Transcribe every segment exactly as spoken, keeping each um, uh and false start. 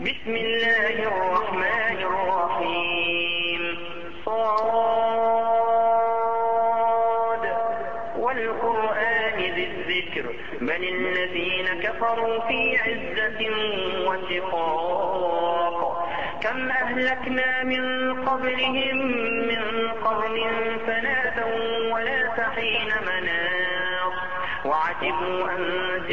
بسم الله الرحمن الرحيم. صاد والقرآن ذي الذكر بل الذين كفروا في عزة وشقاق كم أهلكنا من قبلهم من قرن فنادوا ولا حين مناص وعجبوا أن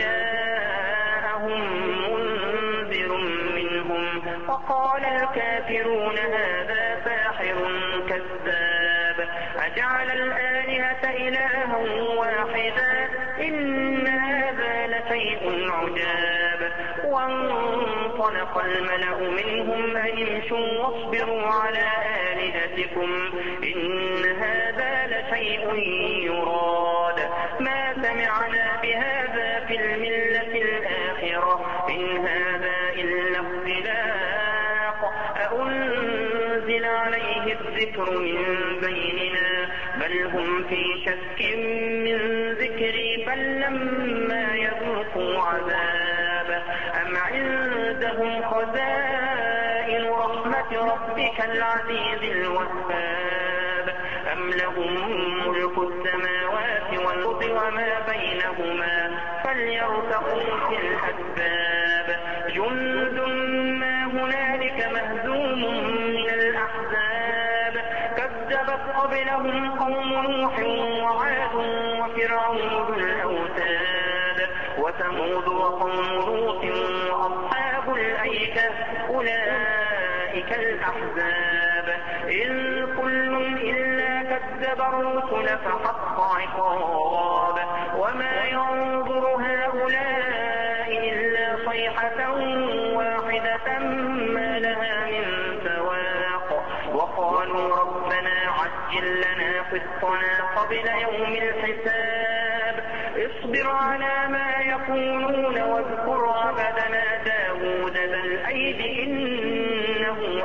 جاءهم منذر منهم وقال الكافرون هذا ساحر كذاب أجعل الآلهة إلها واحدا إن هذا لشيء عجاب. وانطلق الملأ منهم أن امشوا واصبروا على آلهتكم إن هذا لشيء يراد ما سمعنا بهذا في الملة الآخرة إن هذا إلا اختلاق أأنزل عليه الذكر من بيننا بل هم في شك من ذكري بل لما يذوقوا عذاب أم عندهم خزائن رحمة ربك العزيز الوهاب أم لهم ملك السماوات والأرض وما بينهما فليرتقوا في الأسباب جند ما هنالك مهزوم من الأحزاب كذبت قبلهم قوم نوح وعاد وفرعون ذو الأوتاد وثمود وقوم لوط وأصحاب الأيكة أولئك الأحزاب إن كل إلا كذب الرسل فحق عقاب وما ينظر هؤلاء إلا صيحة واحدة ما لها من فواق وقالوا ربنا عجل لنا قسطنا قبل يوم الحساب اصبر على ما يقولون واذكر عبدنا داود ذا الأيد إنه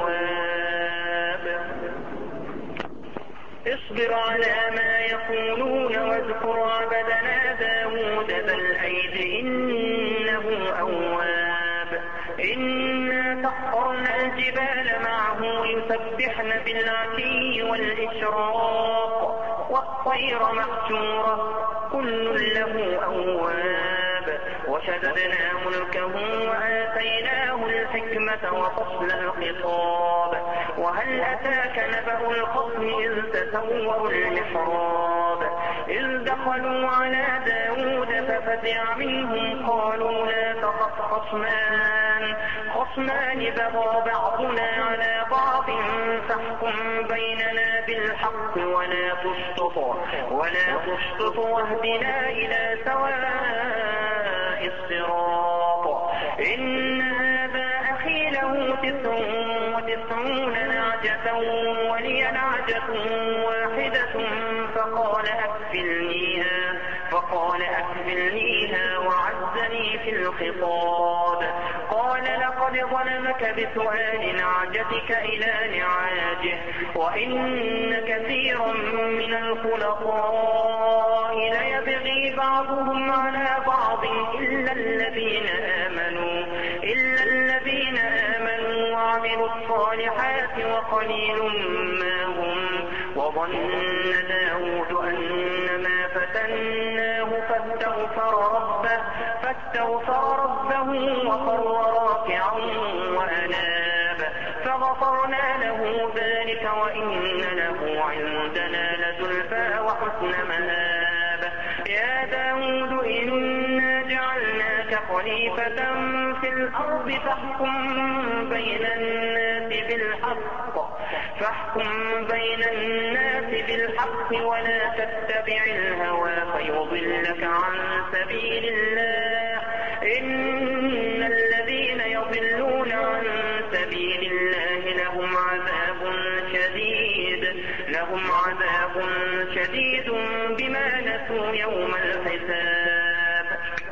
أواب اصبر على ما يقولون واذكر عبدنا داود ذا الأيد إنه أواب إنا سخرنا الجبال معه يسبحن بالعشي والإشراق والطير محشورة كل له أواب وشددنا ملكه وآتيناه الحكمة وفصل الخطاب وهل أتاك نبأ الخصم إذ تسوروا المحراب إذ دخلوا على داود ففزع منهم قالوا لا تخف خصمان خصمان بغى بعضنا على بعض فاحكم بيننا بالحق ولا تشطط ولا تشطط واهدنا إلى سواء الصراط إن هذا أخي له تسع وتسعون نعجة ولي نعجة واحدة فقال أكفلنيها فقال أكفلنيها وعزني في الخطاب قال لقد ظلمك بسؤال نعجتك إلى نعاجه وإن كثيرا من الخلطاء ليبغي بعضهم على بعض إلا الذين آمنوا إلا الذين آمنوا وعملوا الصالحات وقليل ما هم وظن داود أنما فتناه فاستغفر ربه فاستغفر ربه وخر راكعا وأناب فغفرنا له ذلك وإن له عندنا لزلفى وحسن مآب يا داود إنا جعلناك خليفة في الأرض فاحكم بين الناس بالحق فاحكم بين الناس بالحق ولا تتبع الهوى فيضلك عن سبيل الله إن الذين يضلون عن سبيل الله لهم عذاب شديد لهم عذاب شديد بما نسوا يوم الحساب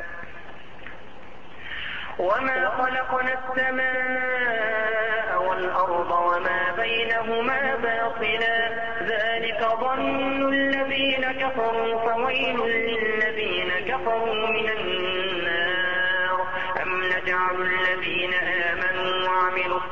وما خلقنا السماء والأرض وما بينهما باطلا ذلك ظن الذين كفروا فويل للذين كفروا من النار أم نجعل الذين آمنوا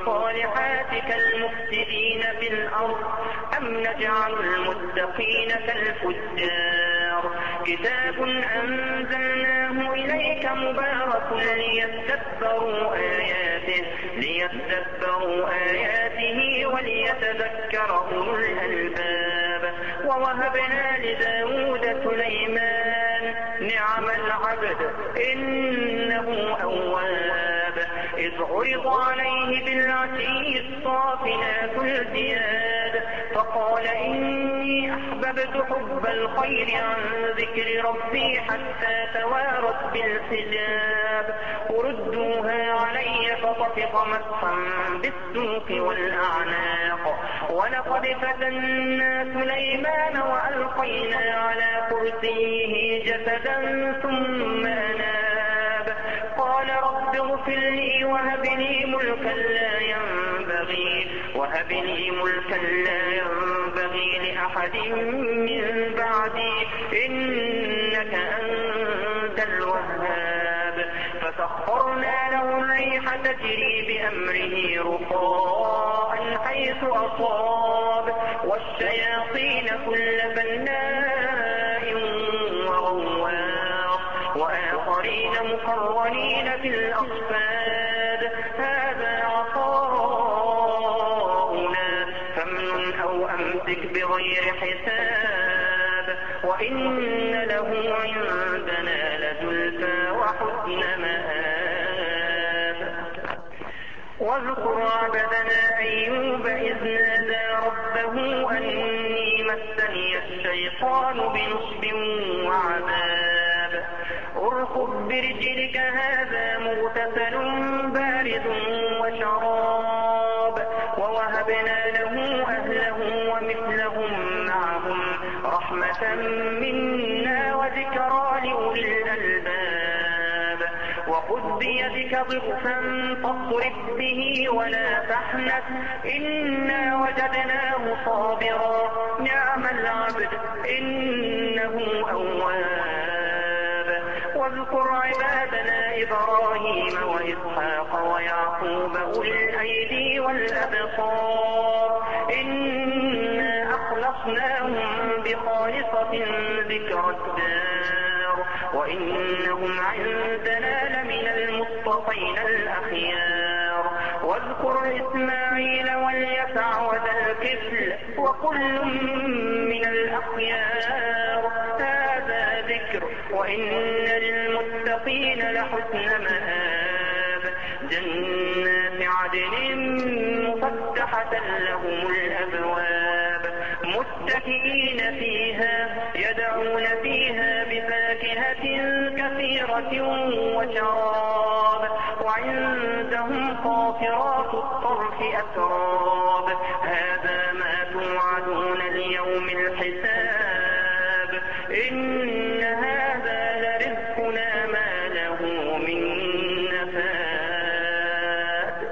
الصالحات كالمفسدين في الأرض أم نجعل المتقين كالفجار كتاب أنزلناه إليك مبارك ليتدبروا آياته ليتدبروا آياته وليتذكر أولو الألباب ووهبنا لداود سليمان نعم العبد إنه أواب إذ عرض عليه بالعشي الصافنات الجياد فقال إني أحببت حب الخير عن ذكر ربي حتى توارت بالحجاب وردوها علي فطفق مسحا بالسوق والأعناق ولقد فتنا سليمان وألقينا على كرسيه جسدا ثم أناب قال رب اغفر لي وهب لي ملكا لا ينبغي وهب لي ملكا لا ينبغي لأحد من بعدي إنك أنت الوهاب فسخرنا له الريح تجري بأمره رخاء حيث أصاب والشياطين كل بناء وغواص وآخرين مقرنين في الأصفاد هذا عطاؤنا فامنن أو أمسك بغير حساب وإن له عندنا لزلفى وحسن مآب واذكر عبدنا أيوب إذ نادى ربه أني مسني الشيطان بنصب وعذاب اركض برجلك هذا مغتسل بارد وشراب ووهبنا له أهله ومثلهم معهم رحمة منا وذكرى لأولي الألباب وخذ بيدك ضغثا فاضرب به ولا تحنث إنا وجدناه صابرا نعم العبد إنه أواب واذكر عبادنا إبراهيم وإسحاق ويعقوب أولي الأيدي والأبصار إنا أخلصناهم بخالصة ذكر الدار وإنهم عندنا لمن المصطفين الأخيار واذكر إسماعيل واليسع وذا الكفل وكل من الأخيار هذا ذكر وإن للمتقين لحسن مآب جنات عدن مفتحة لهم الأبواب متكئين فيها يدعون فيها بفاكهة كثيرة وشراب وعندهم قاصرات الطرف أتراب هذا ما توعدون ليوم الحساب إن هذا لرزقنا ما له من نفاد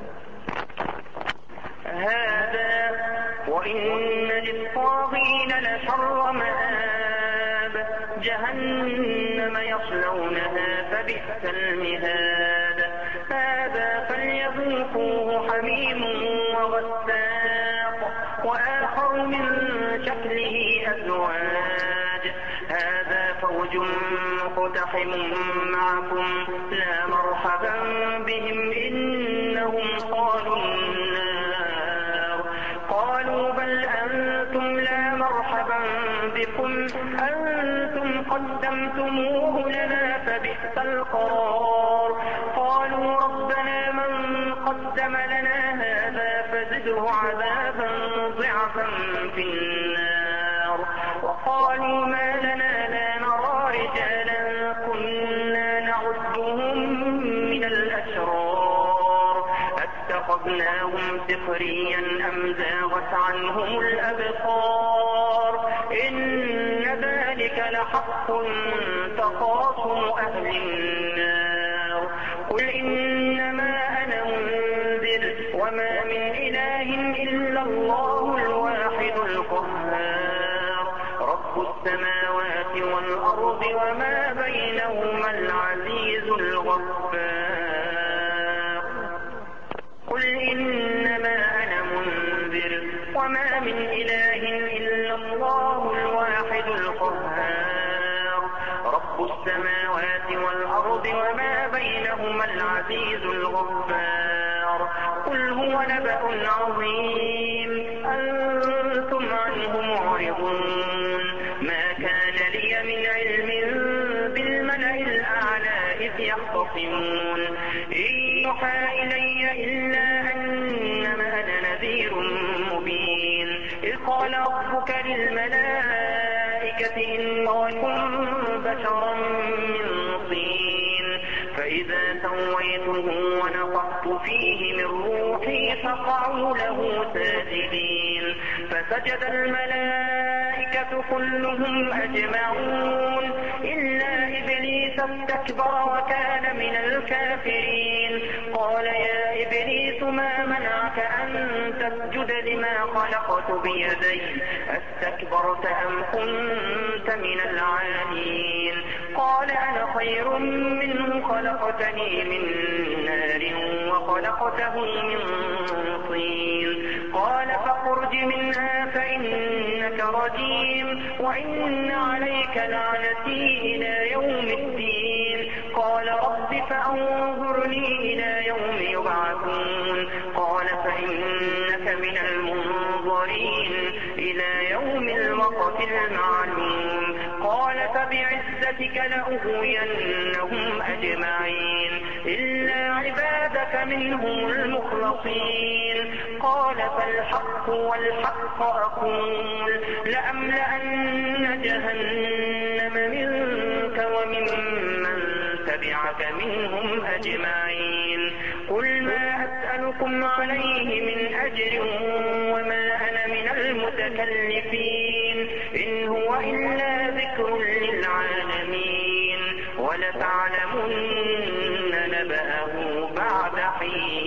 هذا وإن للطاغين لشر مآب جهنم يصلونها فبئس المهاد هذا فليذوقوه حميم وغساق وآخر من شكله أزواج هذا فوج مقتحم معكم لا مرحبا بهم إنهم صالوا النار قالوا بل أنتم لا مرحبا بكم أنتم قدمتموه لنا فبئس القرار قالوا ربنا من قدم لنا هذا فزده عذابا ضعفا في النار وقالوا ما لنا لا نرى رجالا كنا نعدهم من الأشرار اتخذناهم سخريا أم زاغت عنهم الأبصار إن ذلك لحق تخاصم أهل النار قل إنما أنا منذر وما من إله إلا الله الواحد القهار رب السماوات والأرض وما بينهما العزيز الغفار قل إن السماوات والأرض وما بينهما العزيز الغفار قل هو نبأ عظيم أنتم عنه معرضون ما كان لي من علم بالملأ الأعلى إذ يختصمون إن يوحى إلي إلا أنما أنا نذير مبين إذ قال ربك للملائكة إني خالق بشرا من طين فإذا سويته ونفخت فيه من روحي فقعوا له ساجدين فسجد الملائكة كلهم أجمعون إلا إبليس استكبر وكان من الكافرين قال يا إبليس ما منعك أن تسجد لما خلقت بيدي استكبرت أم كنت من العالين قال أنا خير منه خلقتني من نار وخلقته من طين قال فاخرج منها فإنك رجيم وإن عليك لعنتي إلى يوم الدين قال رب فأنظرني إلى يوم يبعثون قال فإنك من المنظرين إلى يوم الوقت المعلوم قال فبعزتك لأغوينهم أجمعين إلا عبادك منهم المخلصين قال فالحق والحق أقول لأملأن جهنم منك ومن من تبعك منهم أجمعين قل ما أسألكم عليه من أجر وما أنا من المتكلفين إن هو إلا ذكر للعالمين ولتعلمن نبأه بعد حين